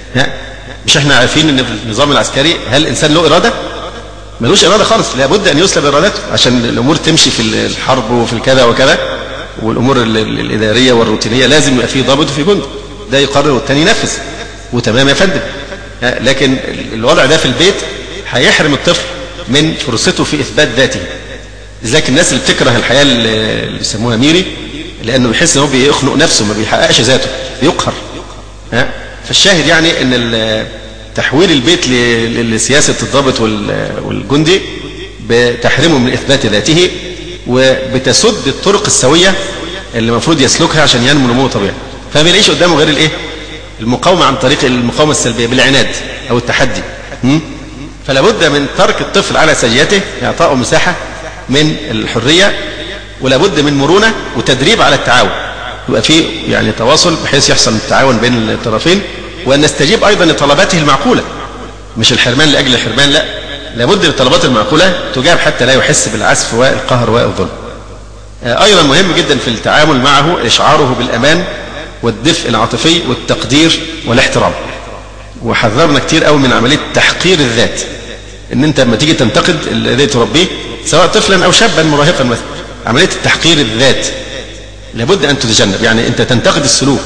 مش احنا عارفين ان في النظام العسكري هل الانسان له اراده؟ ملوش اراده خالص، لابد ان يسلب ارادته عشان الامور تمشي في الحرب وفي الكذا وكذا، والامور الاداريه والروتينيه لازم يبقى فيه ضابط وفي جندي، ده يقرر والتاني ينفذ، وتمام يا فندم. لكن الوضع ده في البيت هيحرم الطفل من فرصته في اثبات ذاته. لذلك الناس اللي بتكره الحياه اللي بيسموها ميري، لانه بيحس ان هو بيخنق نفسه، ما بيحققش ذاته، بيقهر. فالشاهد يعني ان تحويل البيت لسياسه الضابط والجندي بتحرمه من اثبات ذاته، وبتسد الطرق السويه اللي المفروض يسلكها عشان ينمو نمو طبيعي. فما بيلاقيش قدامه غير الايه؟ المقاومه عن طريق المقاومه السلبيه بالعناد او التحدي. فلا بد من ترك الطفل على سجيته، اعطائه مساحه من الحريه، ولا بد من مرونه وتدريب على التعاون، يبقى في يعني تواصل بحيث يحصل التعاون بين الطرفين، وان نستجيب ايضا لطلباته المعقوله، مش الحرمان لاجل الحرمان، لا، لابد من الطلبات المعقوله تجاب حتى لا يحس بالعسف والقهر والظلم. ايضا مهم جدا في التعامل معه اشعاره بالامان والدفء العاطفي والتقدير والاحترام. وحذرنا كتير قوي من عمليه تحقير الذات، ان انت لما تيجي تنتقد الذي تربيه سواء طفلا او شابا مراهقا مثلا، عمليه التحقير الذات لابد ان تتجنب. يعني انت تنتقد السلوك،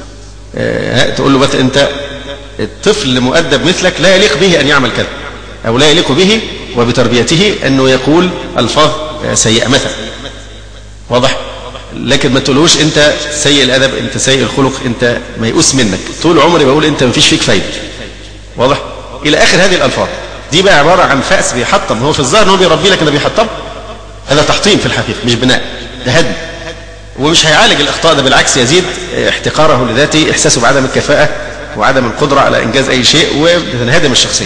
اه تقول له بس انت الطفل مؤدب مثلك لا يليق به ان يعمل كذا، او لا يليق به وبتربيته انه يقول الفاظ سيئه مثلا، واضح؟ لكن ما تقولوش انت سيء الادب، انت سيء الخلق، انت ميؤوس منك، طول عمري بقول انت ما فيش فيك فايده، واضح؟ الى اخر هذه الالفاظ. دي بقى عباره عن فأس بيحطم، هو في الظاهر ان هو بيربي لك، انه بيحطم، هذا تحطيم في الحقيقه مش بناء، ده هدم، ومش هيعالج الاخطاء، ده بالعكس يزيد احتقاره لذاته، احساسه بعدم الكفاءه وعدم القدره على انجاز اي شيء، وتنهدم الشخصيه.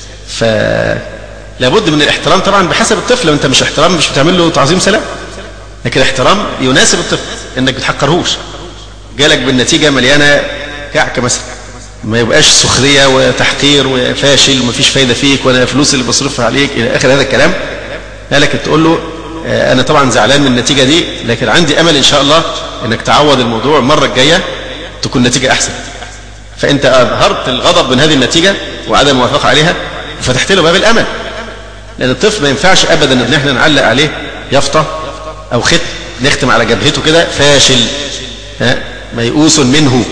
فلابد من الاحترام طبعا بحسب الطفل، وانت مش احترام مش بتعمل له تعظيم سلام، لكن احترام يناسب الطفل، انك بتحقرهوش، جالك بالنتيجه مليانه كعك مثلا، ما يبقاش سخريه وتحقير وفاشل ومفيش فايده فيك وانا فلوس اللي بصرفها عليك الى اخر هذا الكلام. لكن تقول له انا طبعا زعلان من النتيجه دي، لكن عندي امل ان شاء الله انك تعوض الموضوع المره الجايه تكون نتيجه احسن. فانت اظهرت الغضب من هذه النتيجه وعدم الموافقه عليها، وفتحت له باب الامل. لان الطفل ما ينفعش ابدا ان احنا نعلق عليه يافطه او ختم نختم على جبهته كده فاشل، ها ميؤوس منه،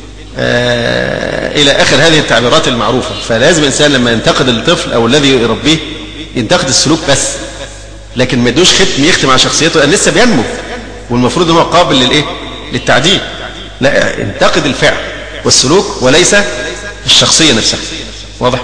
آه الى اخر هذه التعبيرات المعروفه. فلازم الانسان لما ينتقد الطفل او الذي يربيه ينتقد السلوك بس، لكن ما يدوش ختم يختم على شخصيته لان لسه بينمو، والمفروض ان هو قابل للايه؟ للتعديل. لا، انتقد الفعل والسلوك وليس الشخصيه نفسها، واضح؟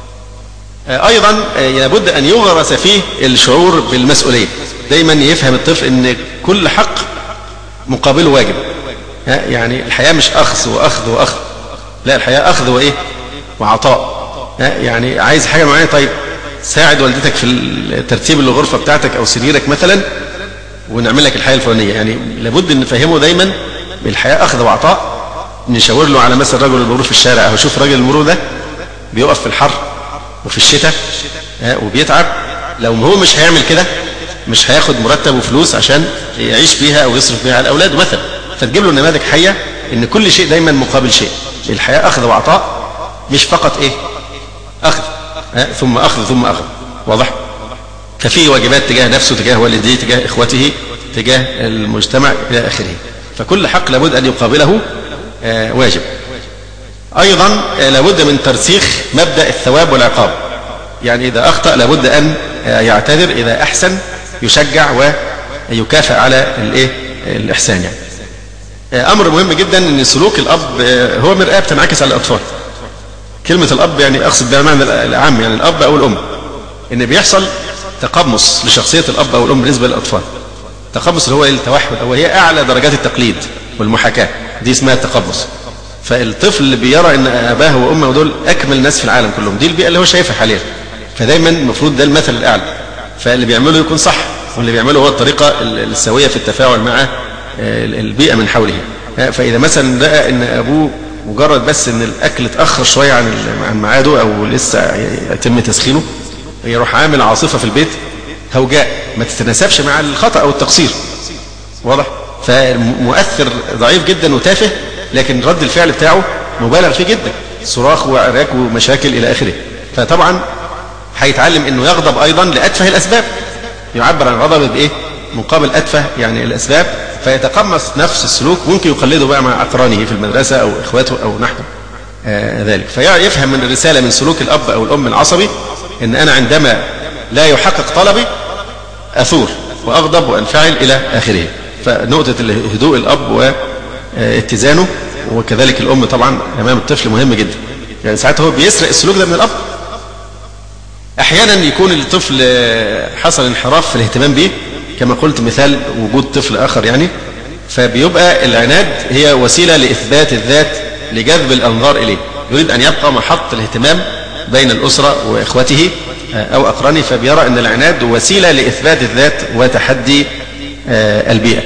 آه ايضا آه لابد ان يغرس فيه الشعور بالمسؤوليه، دايما يفهم الطفل ان كل حق مقابله واجب. يعني الحياة مش أخذ وأخذ وأخذ، لا، الحياة أخذ وإيه؟ وعطاء. يعني عايز حاجة معينة، طيب ساعد والدتك في ترتيب الغرفة بتاعتك أو سريرك مثلا ونعمل لك الحياة الفلانية. يعني لابد أن نفهمه دايما بالحياة أخذ وعطاء. نشاور له على مثلا رجل المرور في الشارع، أو شوف راجل المرور ده بيقف في الحر وفي الشتاء وبيتعب، لو هو مش هيعمل كده مش هياخد مرتب وفلوس عشان يعيش بيها أو يصرف بيها على أولاده مثلا. فتجيب له نماذج حية ان كل شيء دايما مقابل شيء، الحياة اخذ وعطاء، مش فقط ايه؟ اخذ ثم اخذ ثم اخذ، واضح؟ ففي واجبات تجاه نفسه، تجاه والديه، تجاه اخوته، تجاه المجتمع الى اخره. فكل حق لابد ان يقابله واجب. ايضا لابد من ترسيخ مبدأ الثواب والعقاب، يعني اذا اخطأ لابد ان يعتذر، اذا احسن يشجع ويكافئ على الايه؟ الاحسان. يعني أمر مهم جدا أن سلوك الأب هو مرآة بتنعكس على الأطفال. كلمة الأب يعني أقصد بها المعنى العام، يعني الأب أو الأم، إن بيحصل تقمص لشخصية الأب أو الأم بالنسبة للأطفال. التقمص اللي هو التوحد، أو هي أعلى درجات التقليد والمحاكاة، دي اسمها التقمص. فالطفل اللي بيرى أن أباه وأمه دول أكمل ناس في العالم كلهم، دي البيئة اللي هو شايفها حاليا، فدايما المفروض ده المثل الأعلى، فاللي بيعمله يكون صح، واللي بيعمله هو الطريقة السوية في التفاعل مع البيئة من حوله. فإذا مثلا لقى أن أبوه مجرد بس أن الأكل اتأخر شوية عن عن ميعاده أو لسه يتم تسخينه، يروح عامل عاصفة في البيت هوجاء ما تتناسبش مع الخطأ أو التقصير، واضح؟ فمؤثر ضعيف جدا وتافه، لكن رد الفعل بتاعه مبالغ فيه جدا، صراخ وعراك ومشاكل إلى آخره. فطبعا هيتعلم أنه يغضب أيضا لأتفه الأسباب، يعبر عن غضبه بإيه؟ مقابل أتفه يعني الأسباب، فيتقمص نفس السلوك، ممكن يقلده بقى مع أقرانه في المدرسة أو إخواته أو نحو آه ذلك. فيفهم من الرسالة من سلوك الأب أو الأم العصبي أن أنا عندما لا يحقق طلبي أثور وأغضب وأنفعل إلى آخره. فنقطة هدوء الأب واتزانه وكذلك الأم طبعا أمام الطفل مهم جدا. يعني ساعات هو بيسرق السلوك ده من الأب. أحيانا يكون الطفل حصل انحراف في الاهتمام به، كما قلت مثال وجود طفل آخر يعني، فبيبقى العناد هي وسيلة لإثبات الذات لجذب الأنظار إليه، يريد أن يبقى محط الاهتمام بين الأسرة وإخوته أو أقرانه، فبيرى أن العناد وسيلة لإثبات الذات وتحدي البيئة.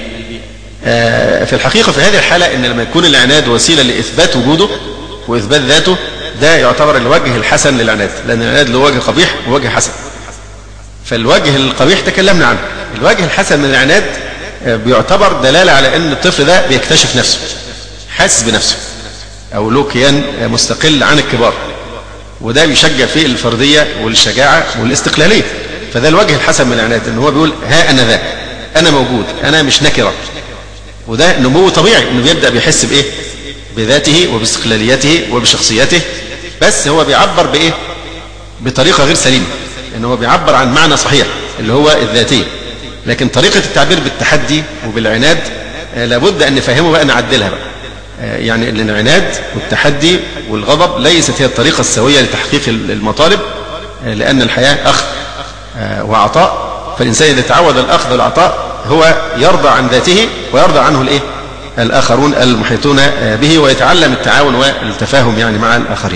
في الحقيقة في هذه الحالة أن لما يكون العناد وسيلة لإثبات وجوده وإثبات ذاته، ده يعتبر الوجه الحسن للعناد، لأن العناد له وجه قبيح ووجه حسن. فالوجه القبيح تكلمنا عنه، الوجه الحسن من العناد بيعتبر دلالة على أن الطفل ده بيكتشف نفسه، حاسس بنفسه، أو له كيان مستقل عن الكبار، وده بيشجع فيه الفردية والشجاعة والاستقلالية. فده الوجه الحسن من العناد، أنه هو بيقول ها أنا ذا، أنا موجود، أنا مش نكرة. وده نمو طبيعي، أنه بيبدأ بيحس بإيه؟ بذاته وباستقلاليته وبشخصيته، بس هو بيعبر بإيه؟ بطريقة غير سليمة، أنه هو بيعبر عن معنى صحيح اللي هو الذاتية، لكن طريقة التعبير بالتحدي وبالعناد لابد أن نفهمه بقى، نعدلها بقى. يعني العناد والتحدي والغضب ليست هي الطريقة السوية لتحقيق المطالب، لأن الحياة أخذ وعطاء، فالإنسان إذا تعود الأخذ والعطاء هو يرضى عن ذاته ويرضى عنه الإيه؟ الآخرون المحيطون به، ويتعلم التعاون والتفاهم يعني مع الآخرين.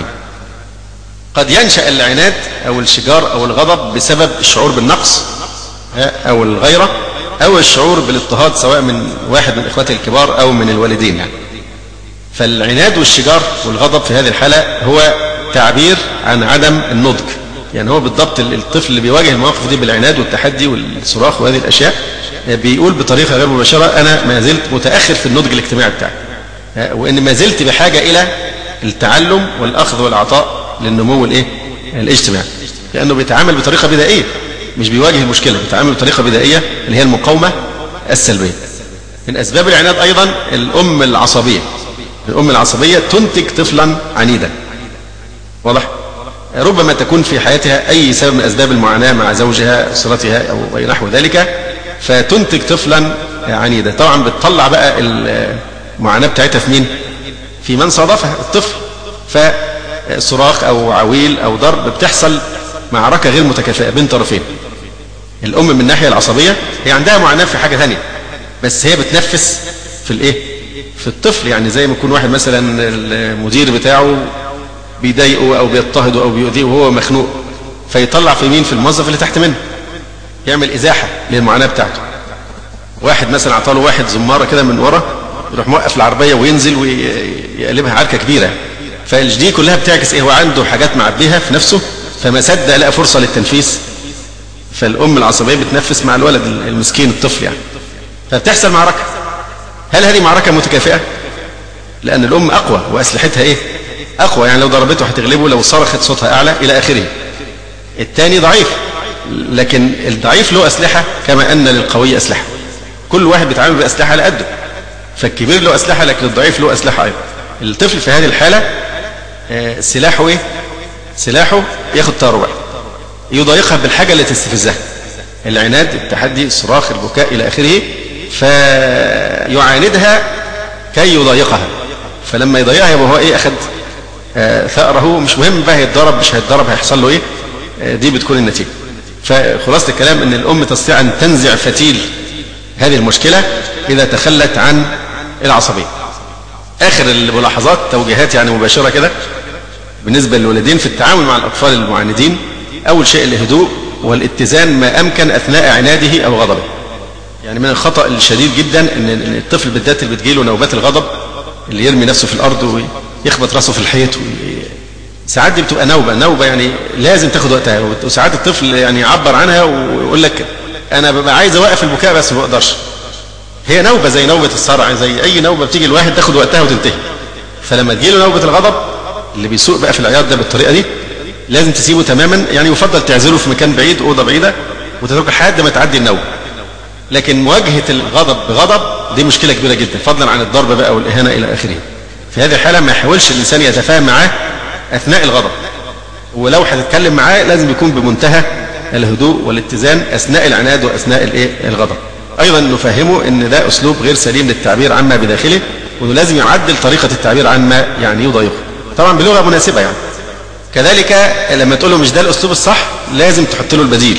قد ينشأ العناد أو الشجار أو الغضب بسبب الشعور بالنقص أو الغيرة أو الشعور بالاضطهاد، سواء من واحد من إخواته الكبار أو من الوالدين يعني. فالعناد والشجار والغضب في هذه الحالة هو تعبير عن عدم النضج، يعني هو بالضبط الطفل اللي بيواجه المواقف دي بالعناد والتحدي والصراخ وهذه الأشياء بيقول بطريقة غير مباشرة أنا ما زلت متأخر في النضج الاجتماعي بتاعي، وإن ما زلت بحاجة إلى التعلم والأخذ والعطاء للنمو الإيه؟ الاجتماعي، لأنه بيتعامل بطريقة بدائية، مش بيواجه المشكلة، بيتعامل بطريقة بدائية اللي هي المقاومة السلبية. من أسباب العناد أيضا الأم العصبية. الأم العصبية تنتج طفلا عنيدا، واضح؟ ربما تكون في حياتها أي سبب من أسباب المعاناة مع زوجها أسرتها أو نحو ذلك، فتنتج طفلا عنيدا. طبعا بتطلع بقى المعاناة بتاعتها في مين؟ في من صادفها الطفل. فصراخ أو عويل أو ضرب، بتحصل معركة غير متكافئة بين طرفين. الأم من الناحية العصبية هي عندها معاناة في حاجة ثانية، بس هي بتنفس في الإيه؟ في الطفل. يعني زي ما يكون واحد مثلا المدير بتاعه بيضايقه أو بيضطهده أو بيؤذيه وهو مخنوق، فيطلع في مين؟ في الموظف اللي تحت منه، يعمل إزاحة للمعاناة بتاعته. واحد مثلا عطاله واحد زمارة كده من ورا، يروح موقف العربية وينزل ويقلبها عركة كبيرة. فالجديد كلها بتعكس إيه؟ هو عنده حاجات معبيها في نفسه، فما صدق لقى فرصة للتنفيس. فالأم العصبية بتنفس مع الولد المسكين الطفل يعني، فبتحصل معركة. هل هذه معركة متكافئة؟ لأن الأم أقوى وأسلحتها إيه؟ أقوى، يعني لو ضربته هتغلبه، لو صرخت صوتها أعلى إلى آخره. الثاني ضعيف، لكن الضعيف له أسلحة كما أن للقوي أسلحة. كل واحد بيتعامل بأسلحة على قده، فالكبير له أسلحة لكن الضعيف له أسلحة أيضا. الطفل في هذه الحالة سلاحه إيه؟ سلاحه ياخد طاره بقى، يضايقها بالحاجة التي تستفزها، العناد، التحدي، الصراخ، البكاء إلى آخره، فيعاندها كي يضايقها. فلما يضايقها يبقى هو إيه؟ أخذ آه ثأره. مش مهم بقى هيتضرب مش هيتضرب هيحصل له إيه، آه دي بتكون النتيجة. فخلاصة الكلام أن الأم تستطيع أن تنزع فتيل هذه المشكلة إذا تخلت عن العصبية. آخر الملاحظات توجيهات يعني مباشرة كده بالنسبة للوالدين في التعامل مع الأطفال المعاندين. أول شيء الهدوء والاتزان ما أمكن أثناء عناده أو غضبه. يعني من الخطأ الشديد جدا أن الطفل بالذات اللي بتجيله نوبات الغضب، اللي يرمي نفسه في الأرض ويخبط راسه في الحيط، ساعات دي بتبقى نوبة نوبة يعني لازم تاخد وقتها. وساعات الطفل يعني يعبر عنها ويقول لك أنا ببقى عايز أوقف البكاء بس ما بقدرش، هي نوبة زي نوبة الصرع، زي أي نوبة بتيجي الواحد تاخد وقتها وتنتهي. فلما تجيله نوبة الغضب اللي بيسوق بقى في العياط ده بالطريقة دي لازم تسيبه تماما، يعني يفضل تعزله في مكان بعيد، أوضة بعيدة، وتتركه لحد ما تعدي النوبة. لكن مواجهة الغضب بغضب دي مشكلة كبيرة جدا، فضلا عن الضرب بقى والإهانة إلى آخره. في هذه الحالة ما يحاولش الإنسان يتفاهم معاه أثناء الغضب، ولو هتتكلم معاه لازم يكون بمنتهى الهدوء والاتزان أثناء العناد وأثناء الإيه الغضب. أيضا نفهمه أن ده أسلوب غير سليم للتعبير عما بداخله، وأنه لازم يعدل طريقة التعبير عما يعني يضايقه، طبعا بلغة مناسبة يعني. كذلك لما تقول له مش ده الأسلوب الصح لازم تحط له البديل،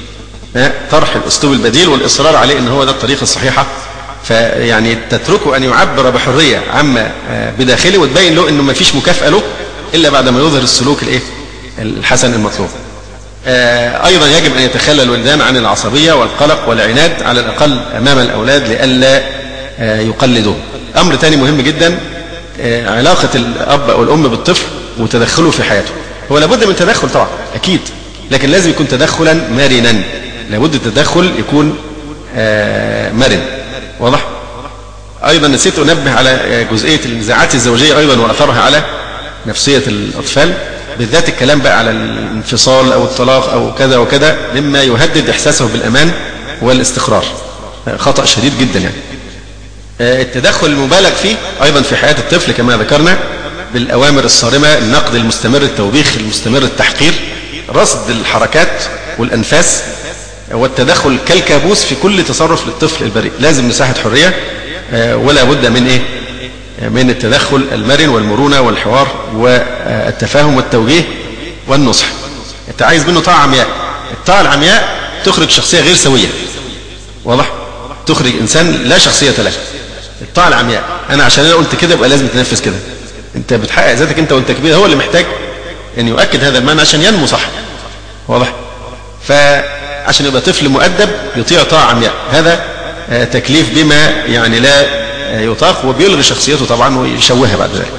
طرح الأسلوب البديل والإصرار عليه أن هو ده الطريقة الصحيحة، فيعني تتركه أن يعبر بحرية عما بداخله، وتبين له أنه ما فيش مكافأة له إلا بعد ما يظهر السلوك الإيه الحسن المطلوب. أيضا يجب أن يتخلى الولدان عن العصبية والقلق والعناد على الأقل أمام الأولاد لئلا يقلدوا. أمر ثاني مهم جدا، علاقة الأب أو الأم بالطفل وتدخله في حياته. هو لابد من تدخل طبعا أكيد، لكن لازم يكون تدخلا مرنا، لابد التدخل يكون مرن. واضح؟ أيضا نسيت أنبه على جزئية النزاعات الزوجية أيضا وأثرها على نفسية الأطفال، بالذات الكلام بقى على الانفصال أو الطلاق أو كذا وكذا مما يهدد إحساسه بالأمان والاستقرار، خطأ شديد جدا يعني. التدخل المبالغ فيه أيضا في حياة الطفل كما ذكرنا بالأوامر الصارمة، النقد المستمر، التوبيخ المستمر، التحقير، رصد الحركات والأنفاس، والتدخل كالكابوس في كل تصرف للطفل البريء. لازم مساحة حرية، ولا بد من إيه من التدخل المرن والمرونة والحوار والتفاهم والتوجيه والنصح. أنت عايز منه طاعة عمياء، الطاعة العمياء تخرج شخصية غير سوية. واضح؟ تخرج إنسان لا شخصية له. الطاعة العمياء، أنا عشان أنا قلت كده يبقى لازم تنفذ كده. أنت بتحقق ذاتك أنت وأنت كبير، هو اللي محتاج أن يؤكد هذا المعنى عشان ينمو صح. واضح؟ فعشان يبقى طفل مؤدب يطيع طاعة عمياء، هذا تكليف بما يعني لا يطاق، وبيلغي شخصيته طبعا ويشوهها بعد ذلك.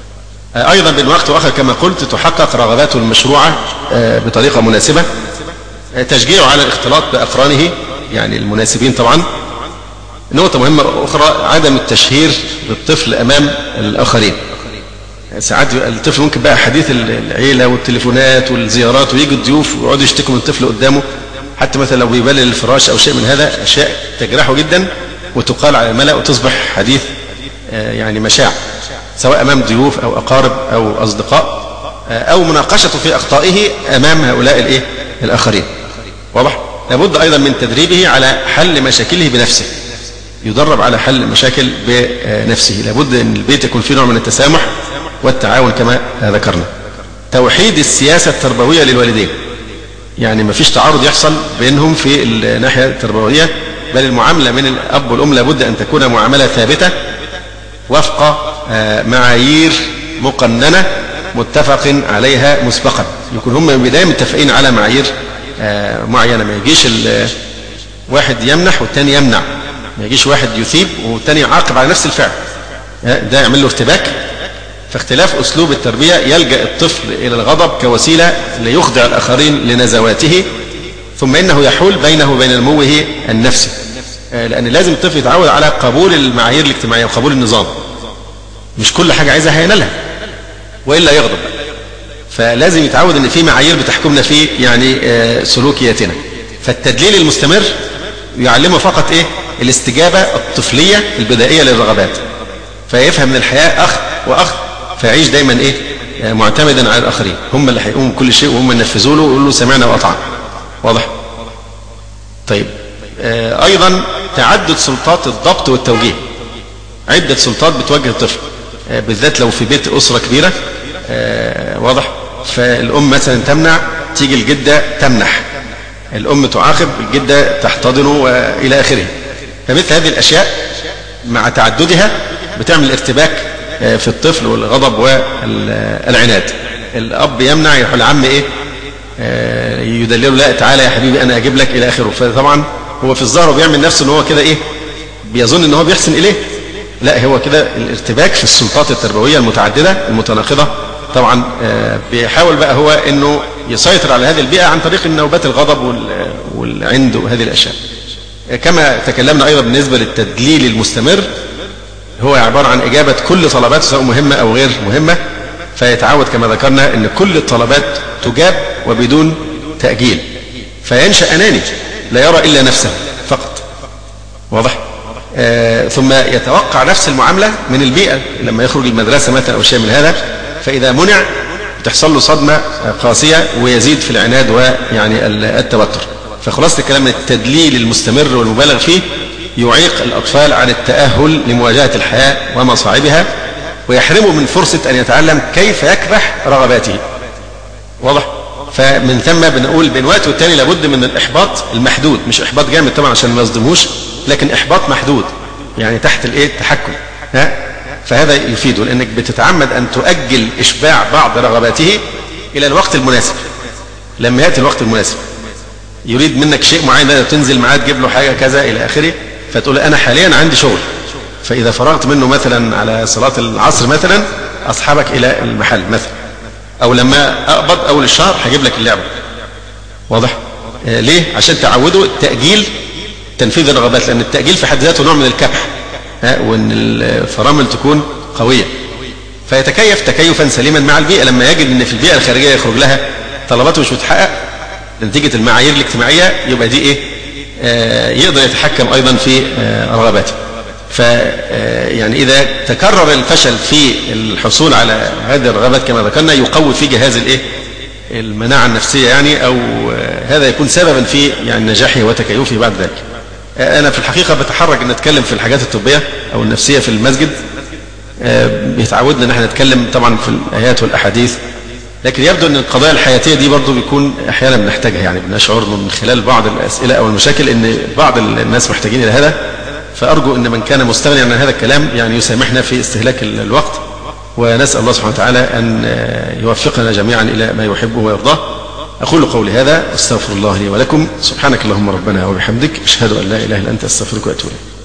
أيضا بين وقت وآخر كما قلت تحقق رغباته المشروعة بطريقة مناسبة، تشجيعه على الاختلاط بأقرانه يعني المناسبين طبعا. نقطة مهمة أخرى، عدم التشهير بالطفل أمام الآخرين. ساعات الطفل ممكن بقى حديث العيلة والتليفونات والزيارات، ويجي الضيوف ويقعدوا يشتكوا من الطفل قدامه، حتى مثلا لو بيبلل الفراش أو شيء من هذا، أشياء تجرحه جدا وتقال على الملأ وتصبح حديث يعني مشاع، سواء أمام ضيوف أو أقارب أو أصدقاء، أو مناقشته في أخطائه أمام هؤلاء الإيه الآخرين. واضح؟ لابد أيضا من تدريبه على حل مشاكله بنفسه، يدرب على حل المشاكل بنفسه. لابد أن البيت يكون فيه نوع من التسامح والتعاون كما ذكرنا. توحيد السياسة التربوية للوالدين، يعني ما فيش تعارض يحصل بينهم في الناحية التربوية، بل المعاملة من الأب والأم لابد أن تكون معاملة ثابتة وفق معايير مقننة متفق عليها مسبقا، يكون هم من البداية متفقين على معايير معينة. ما يجيش واحد يمنح والتاني يمنع، ما يجيش واحد يثيب والتاني يعاقب على نفس الفعل، ده يعمل له ارتباك. فاختلاف أسلوب التربية يلجأ الطفل إلى الغضب كوسيلة ليخضع الآخرين لنزواته، ثم إنه يحول بينه وبين نموه النفسي، لأن لازم الطفل يتعود على قبول المعايير الاجتماعية وقبول النظام، مش كل حاجة عايزها هينالها وإلا يغضب. فلازم يتعود أن في معايير بتحكمنا في يعني سلوكياتنا. فالتدليل المستمر يعلمه فقط إيه الاستجابة الطفلية البدائية للرغبات، فيفهم من الحياة أخ وأخ، فيعيش دايما إيه معتمدا على الآخرين، هم اللي هيقوموا بكل شيء وهم اللي ينفذوا له ويقولوا له سمعنا وأطعنا. واضح؟ طيب أيضا تعدد سلطات الضبط والتوجيه، عدة سلطات بتوجه الطفل، بالذات لو في بيت أسرة كبيرة. واضح؟ فالأم مثلا تمنع، تيجي الجدة تمنح، الأم تعاقب، الجدة تحتضنه وإلى آخره. فمثل هذه الأشياء مع تعددها بتعمل ارتباك في الطفل والغضب والعناد. الأب يمنع، يروح العم إيه يدلله، لا تعالى يا حبيبي أنا أجيب لك إلى آخره. فطبعا هو في الظاهر بيعمل نفسه إن هو كده إيه بيظن إن هو بيحسن إليه، لا هو كده الارتباك في السلطات التربوية المتعددة المتناقضة. طبعا بيحاول بقى هو إنه يسيطر على هذه البيئة عن طريق النوبات الغضب والعند وهذه الأشياء. كما تكلمنا أيضا بالنسبة للتدليل المستمر، هو عبارة عن إجابة كل طلبات سواء مهمة أو غير مهمة، فيتعود كما ذكرنا أن كل الطلبات تجاب وبدون تأجيل، فينشأ أناني لا يرى إلا نفسه فقط. واضح؟ آه ثم يتوقع نفس المعاملة من البيئة لما يخرج المدرسة مثلا أو شيء من هذا، فإذا منع تحصل له صدمة قاسية ويزيد في العناد ويعني التوتر. فخلاصة الكلام من التدليل المستمر والمبالغ فيه يعيق الأطفال عن التأهل لمواجهة الحياة ومصاعبها، ويحرمه من فرصة أن يتعلم كيف يكبح رغباته. واضح؟ فمن ثم بنقول بين وقت والتاني لابد من الإحباط المحدود، مش إحباط جامد طبعا عشان ما يصدموش، لكن إحباط محدود يعني تحت الإيه التحكم. ها؟ فهذا يفيده، لأنك بتتعمد أن تؤجل إشباع بعض رغباته إلى الوقت المناسب. لما يأتي الوقت المناسب يريد منك شيء معين، تنزل معاه تجيب له حاجة كذا إلى آخره، فتقول أنا حاليا عندي شغل، فإذا فرغت منه مثلا على صلاة العصر مثلا أصحابك إلى المحل مثلا، أو لما أقبض أول الشهر هجيب لك اللعبة. واضح؟ آه ليه؟ عشان تعودوا التأجيل تنفيذ الرغبات، لأن التأجيل في حد ذاته نوع من الكبح، آه وأن الفرامل تكون قوية، فيتكيف تكيفا سليما مع البيئة. لما يجد أن في البيئة الخارجية يخرج لها طلباته مش متحقق نتيجة المعايير الاجتماعية، يبقى دي إيه؟ آه يقدر يتحكم أيضا في آه رغباته. ف يعني إذا تكرر الفشل في الحصول على هذه الرغبات كما ذكرنا يقوي في جهاز الإيه؟ المناعة النفسية يعني، أو هذا يكون سببا في يعني نجاحه وتكيفه بعد ذلك. أنا في الحقيقة بتحرج أن أتكلم في الحاجات الطبية أو النفسية في المسجد، بيتعودنا أن احنا نتكلم طبعا في الآيات والأحاديث، لكن يبدو أن القضايا الحياتية دي برضو بيكون أحيانا بنحتاجها، يعني بنشعر من خلال بعض الأسئلة أو المشاكل أن بعض الناس محتاجين إلى هذا. فأرجو أن من كان مستغنيا عن هذا الكلام يعني يسامحنا في استهلاك الوقت، ونسأل الله سبحانه وتعالى أن يوفقنا جميعا إلى ما يحبه ويرضاه. أقول قولي هذا، أستغفر الله لي ولكم، سبحانك اللهم ربنا وبحمدك، أشهد أن لا إله إلا أنت، أستغفرك وأتوب إليك.